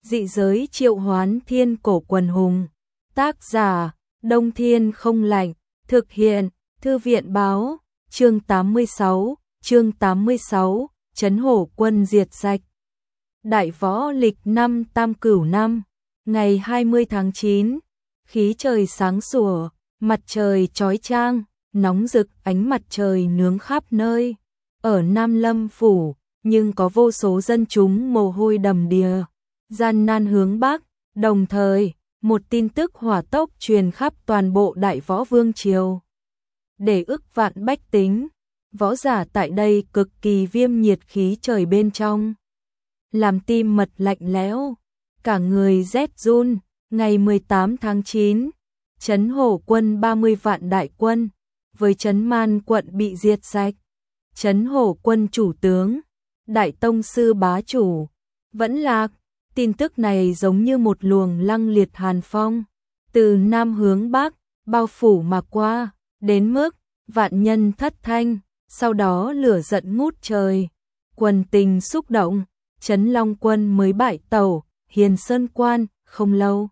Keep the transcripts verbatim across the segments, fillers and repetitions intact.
Dị giới triệu hoán thiên cổ quần hùng. Tác giả, Đông Thiên Không Lạnh. Thực hiện, Thư viện báo. Chương tám mươi sáu, chương tám mươi sáu, Trấn Hổ Quân diệt sạch. Đại võ lịch năm Tam Cửu năm, ngày hai mươi tháng chín, khí trời sáng sủa, mặt trời chói chang, nóng rực, ánh mặt trời nướng khắp nơi. Ở Nam Lâm phủ, nhưng có vô số dân chúng mồ hôi đầm đìa, gian nan hướng bắc. Đồng thời, một tin tức hỏa tốc truyền khắp toàn bộ Đại Võ Vương triều. Để ức vạn bách tính, võ giả tại đây cực kỳ viêm nhiệt, khí trời bên trong làm tim mật lạnh lẽo, cả người rét run. Ngày mười tám tháng chín, Trấn Hổ quân ba mươi vạn đại quân với Trấn Man quận bị diệt sạch. Trấn Hổ quân chủ tướng, Đại Tông sư bá chủ, vẫn lạc. Tin tức này giống như một luồng lăng liệt hàn phong, từ nam hướng bắc, bao phủ mà qua, đến mức vạn nhân thất thanh, sau đó lửa giận ngút trời. Quần tình xúc động, Trấn Long quân mới bại tẩu, Hiền Sơn quan, không lâu.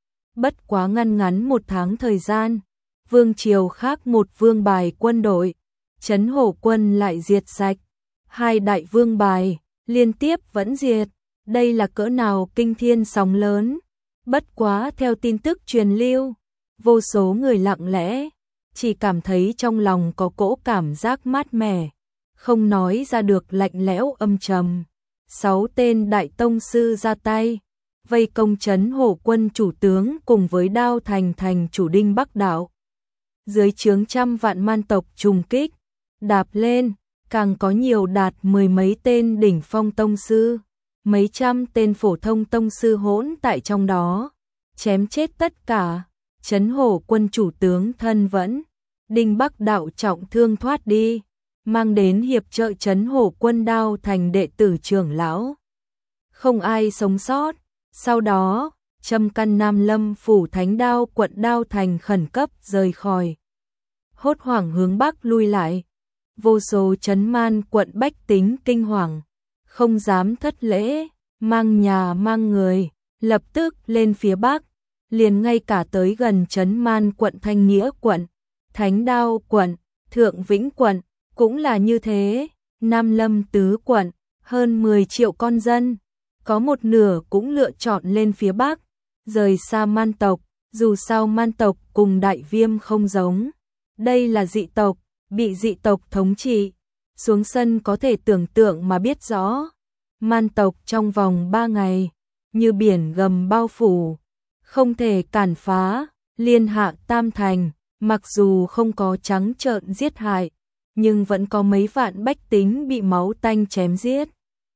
Bất quá ngăn ngắn một tháng thời gian, vương triều khác một vương bài quân đội, Trấn Hổ quân lại diệt sạch. Hai đại vương bài, liên tiếp vẫn diệt. Đây là cỡ nào kinh thiên sóng lớn. Bất quá theo tin tức truyền lưu, vô số người lặng lẽ, chỉ cảm thấy trong lòng có cỗ cảm giác mát mẻ, không nói ra được, lạnh lẽo âm trầm. Sáu tên đại tông sư ra tay, vây công Trấn Hổ quân chủ tướng cùng với Đao Thành thành chủ Đinh Bắc Đạo. Dưới trướng trăm vạn man tộc trùng kích, đạp lên, càng có nhiều đạt mười mấy tên đỉnh phong tông sư, mấy trăm tên phổ thông tông sư hỗn tại trong đó, chém chết tất cả. Trấn Hổ quân chủ tướng thân vẫn, Đinh Bắc Đạo trọng thương thoát đi, mang đến hiệp trợ Trấn Hổ quân Đao Thành đệ tử trưởng lão. Không ai sống sót. Sau đó, Trâm căn Nam Lâm phủ Thánh Đao quận Đao Thành khẩn cấp rời khỏi, hốt hoảng hướng bắc lui lại. Vô số Trấn Man quận bách tính kinh hoàng, không dám thất lễ, mang nhà mang người, lập tức lên phía bắc, liền ngay cả tới gần Trấn Man quận Thanh Nghĩa quận, Thánh Đao quận, Thượng Vĩnh quận, cũng là như thế. Nam Lâm tứ quận, hơn mười triệu con dân, có một nửa cũng lựa chọn lên phía bắc, rời xa man tộc. Dù sao man tộc cùng đại viêm không giống, đây là dị tộc, bị dị tộc thống trị. Xuống sân có thể tưởng tượng mà biết rõ, man tộc trong vòng ba ngày, như biển gầm bao phủ, không thể cản phá. Liên hạ Tam Thành, mặc dù không có trắng trợn giết hại, nhưng vẫn có mấy vạn bách tính bị máu tanh chém giết.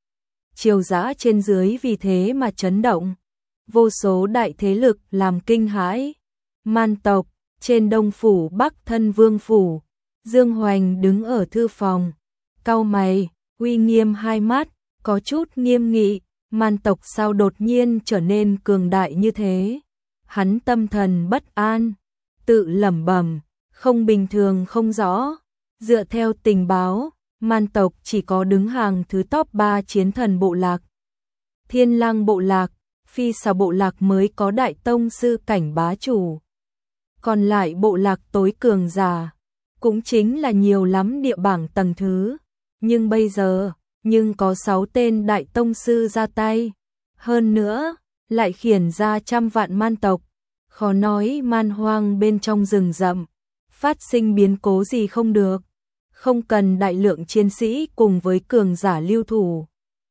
Triều dã trên dưới vì thế mà chấn động, vô số đại thế lực làm kinh hãi. Man tộc, trên Đông phủ Bắc Thân Vương phủ, Dương Hoành đứng ở thư phòng, cau mày, uy nghiêm hai mắt, có chút nghiêm nghị. Man tộc sao đột nhiên trở nên cường đại như thế? Hắn tâm thần bất an, tự lẩm bẩm, không bình thường không rõ. Dựa theo tình báo, man tộc chỉ có đứng hàng thứ top ba chiến thần bộ lạc. Thiên Lang bộ lạc, Phi Xà bộ lạc mới có đại tông sư cảnh bá chủ. Còn lại bộ lạc tối cường giả, cũng chính là nhiều lắm địa bảng tầng thứ. Nhưng bây giờ, nhưng có sáu tên đại tông sư ra tay. Hơn nữa, lại khiển ra trăm vạn man tộc. Khó nói man hoang bên trong rừng rậm, phát sinh biến cố gì không được. Không cần đại lượng chiến sĩ cùng với cường giả lưu thủ.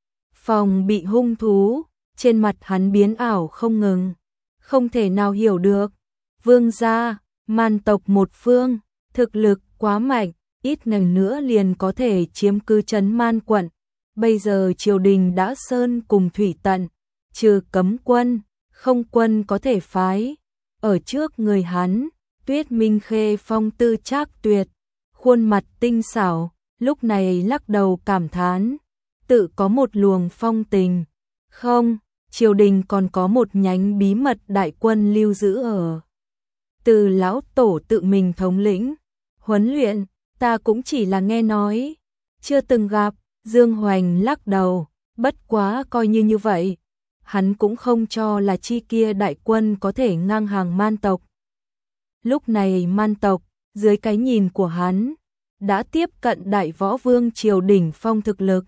Phòng bị hung thú, trên mặt hắn biến ảo không ngừng. Không thể nào hiểu được. Vương gia, man tộc một phương, thực lực quá mạnh, ít ngày nữa liền có thể chiếm cứ Trấn Man quận. Bây giờ triều đình đã sơn cùng thủy tận, trừ cấm quân, không quân có thể phái. Ở trước người hắn, Tuyết Minh Khê phong tư trác tuyệt, khuôn mặt tinh xảo, lúc này lắc đầu cảm thán, tự có một luồng phong tình. Không, triều đình còn có một nhánh bí mật đại quân lưu giữ ở. Từ lão tổ tự mình thống lĩnh, huấn luyện, ta cũng chỉ là nghe nói, chưa từng gặp. Dương Hoành lắc đầu, bất quá coi như như vậy. hắn cũng không cho là chi kia đại quân có thể ngang hàng Man tộc. Lúc này Man tộc, dưới cái nhìn của hắn, đã tiếp cận Đại Võ Vương triều đỉnh phong thực lực.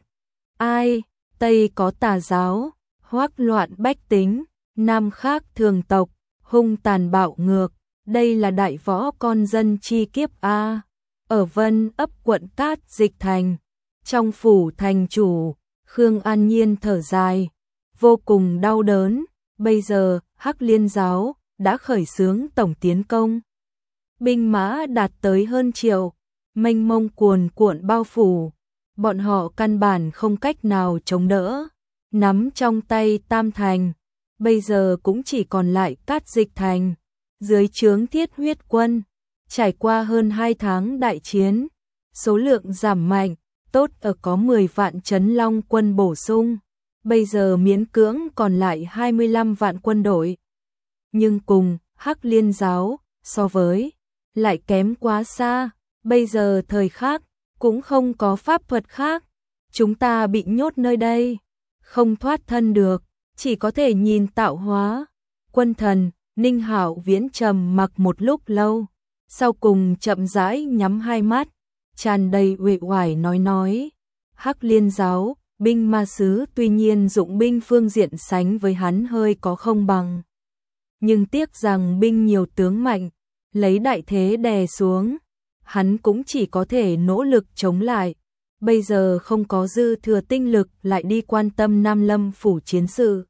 Ai, Tây có tà giáo, hoắc loạn bách tính, Nam khác thường tộc, hung tàn bạo ngược, đây là đại võ con dân chi kiếp a. Ở Vân ấp quận Cát Dịch thành, trong phủ thành chủ, Khương An Nhiên thở dài, vô cùng đau đớn, bây giờ Hắc Liên giáo đã khởi xướng tổng tiến công. Binh mã đạt tới hơn triệu, mênh mông cuồn cuộn bao phủ, bọn họ căn bản không cách nào chống đỡ, nắm trong tay Tam thành, bây giờ cũng chỉ còn lại Cát Dịch thành, dưới trướng Thiết Huyết quân, trải qua hơn hai tháng đại chiến, số lượng giảm mạnh, tốt ở có mười vạn Trấn Long quân bổ sung, bây giờ miễn cưỡng còn lại hai mươi lăm vạn quân đội. Nhưng cùng Hắc Liên giáo so với lại kém quá xa, bây giờ thời khác cũng không có pháp thuật khác, chúng ta bị nhốt nơi đây, không thoát thân được, chỉ có thể nhìn tạo hóa. Quân thần Ninh Hạo Viễn trầm mặc một lúc lâu, sau cùng chậm rãi nhắm hai mắt, tràn đầy uể oải nói nói, Hắc Liên giáo, binh ma sứ tuy nhiên dụng binh phương diện sánh với hắn hơi có không bằng, nhưng tiếc rằng binh nhiều tướng mạnh, lấy đại thế đè xuống, hắn cũng chỉ có thể nỗ lực chống lại, bây giờ không có dư thừa tinh lực lại đi quan tâm Nam Lâm phủ chiến sự.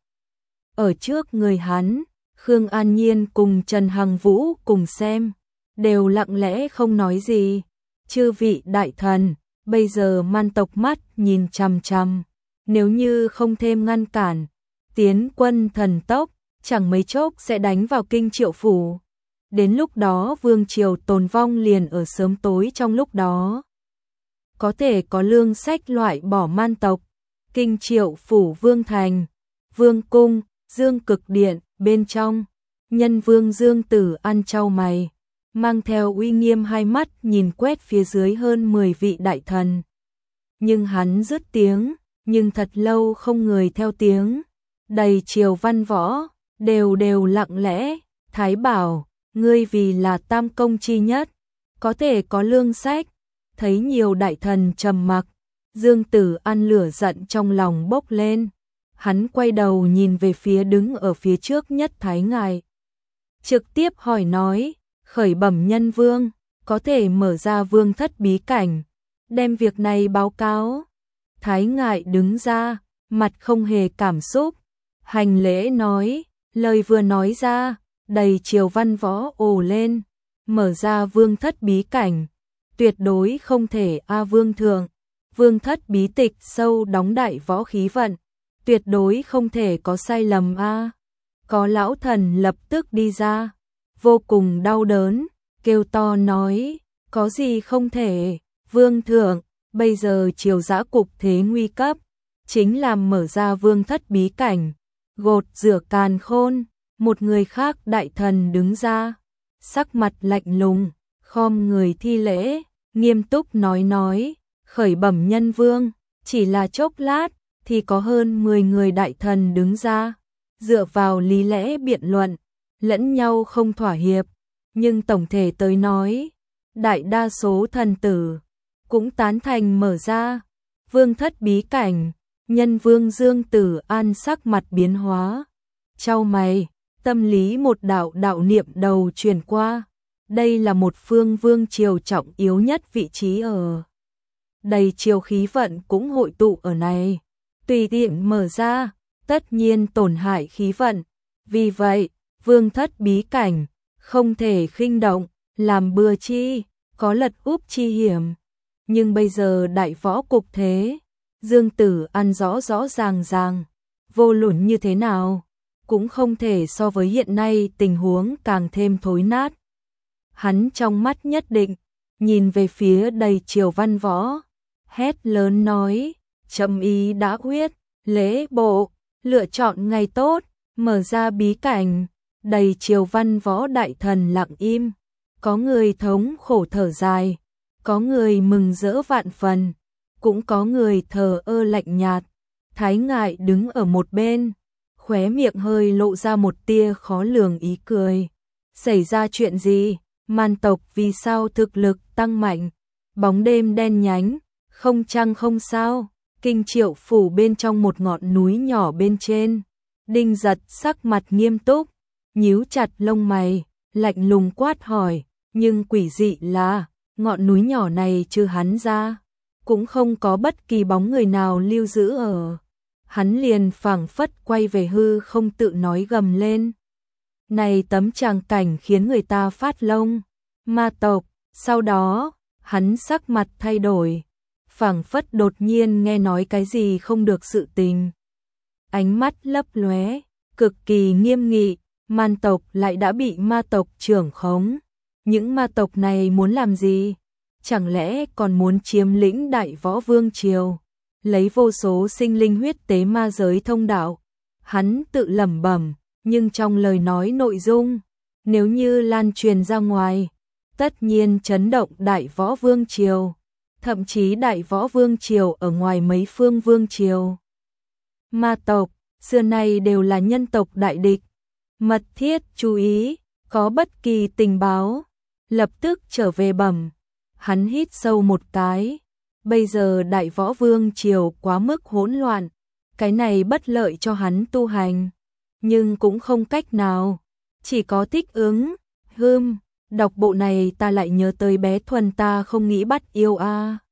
Ở trước người hắn, Khương An Nhiên cùng Trần Hằng Vũ cùng xem, đều lặng lẽ không nói gì. Chư vị đại thần, bây giờ Man tộc mắt nhìn chằm chằm, nếu như không thêm ngăn cản, tiến quân thần tốc, chẳng mấy chốc sẽ đánh vào Kinh Triệu phủ. Đến lúc đó vương triều tồn vong liền ở sớm tối trong lúc đó. Có thể có lương sách loại bỏ Man tộc, Kinh Triệu phủ vương thành, vương cung, Dương Cực điện, bên trong, nhân vương Dương Tử An chau mày, mang theo uy nghiêm hai mắt nhìn quét phía dưới hơn mười vị đại thần. Nhưng hắn dứt tiếng, nhưng thật lâu không người theo tiếng, đầy triều văn võ, đều đều lặng lẽ, Thái bảo, ngươi vì là tam công chi nhất, có thể có lương sách, thấy nhiều đại thần trầm mặc, Dương Tử An lửa giận trong lòng bốc lên. Hắn quay đầu nhìn về phía đứng ở phía trước nhất Thái Ngại, trực tiếp hỏi nói, khởi bẩm nhân vương, có thể mở ra vương thất bí cảnh, đem việc này báo cáo. Thái Ngại đứng ra, mặt không hề cảm xúc, hành lễ nói, lời vừa nói ra, đầy triều văn võ ồ lên, mở ra vương thất bí cảnh, tuyệt đối không thể a vương thượng, vương thất bí tịch sâu đóng đại võ khí vận, tuyệt đối không thể có sai lầm a. Có lão thần lập tức đi ra, vô cùng đau đớn, kêu to nói, có gì không thể, vương thượng, bây giờ triều dã cục thế nguy cấp, chính là mở ra vương thất bí cảnh, gột rửa càn khôn. Một người khác đại thần đứng ra, sắc mặt lạnh lùng, khom người thi lễ, nghiêm túc nói nói, khởi bẩm nhân vương, chỉ là chốc lát, thì có hơn mười người đại thần đứng ra, dựa vào lý lẽ biện luận, lẫn nhau không thỏa hiệp, nhưng tổng thể tới nói, đại đa số thần tử cũng tán thành mở ra vương thất bí cảnh. Nhân vương Dương Tử An sắc mặt biến hóa, chau mày, tâm lý một đạo đạo niệm đầu truyền qua, đây là một phương vương triều trọng yếu nhất vị trí ở. Đầy triều khí vận cũng hội tụ ở này, tùy tiện mở ra, tất nhiên tổn hại khí vận, vì vậy, vương thất bí cảnh, không thể khinh động, làm bừa chi, có lật úp chi hiểm. Nhưng bây giờ đại võ cục thế, Dương Tử An rõ rõ ràng ràng, vô luận như thế nào, cũng không thể so với hiện nay tình huống càng thêm thối nát. Hắn trong mắt nhất định, nhìn về phía đầy triều văn võ, hét lớn nói, chấm ý đã quyết, lễ bộ, lựa chọn ngày tốt, mở ra bí cảnh. Đầy triều văn võ đại thần lặng im, có người thống khổ thở dài, có người mừng rỡ vạn phần, cũng có người thờ ơ lạnh nhạt. Thái Ngại đứng ở một bên, khóe miệng hơi lộ ra một tia khó lường ý cười. Xảy ra chuyện gì? Man tộc vì sao thực lực tăng mạnh? Bóng đêm đen nhánh, không trăng không sao. Kinh Triệu phủ bên trong một ngọn núi nhỏ bên trên. Đinh Giật sắc mặt nghiêm túc, nhíu chặt lông mày, lạnh lùng quát hỏi, nhưng quỷ dị là, ngọn núi nhỏ này trừ hắn ra, cũng không có bất kỳ bóng người nào lưu giữ ở. Hắn liền phảng phất quay về hư không tự nói gầm lên. Này tấm tràng cảnh khiến người ta phát lông. Ma tộc, sau đó, hắn sắc mặt thay đổi, phảng phất đột nhiên nghe nói cái gì không được sự tình. Ánh mắt lấp lóe, cực kỳ nghiêm nghị, man tộc lại đã bị ma tộc trưởng khống. Những ma tộc này muốn làm gì? Chẳng lẽ còn muốn chiếm lĩnh Đại Võ Vương Triều, lấy vô số sinh linh huyết tế ma giới thông đạo? Hắn tự lẩm bẩm, nhưng trong lời nói nội dung, nếu như lan truyền ra ngoài, tất nhiên chấn động Đại Võ Vương Triều, thậm chí Đại Võ Vương Triều ở ngoài mấy phương vương triều. Ma tộc, xưa nay đều là nhân tộc đại địch, mật thiết chú ý, có bất kỳ tình báo, lập tức trở về bẩm. Hắn hít sâu một cái, bây giờ Đại Võ Vương Triều quá mức hỗn loạn, cái này bất lợi cho hắn tu hành, nhưng cũng không cách nào, chỉ có thích ứng. Hừm, đọc bộ này ta lại nhớ tới bé Thuần ta không nghĩ bắt yêu a.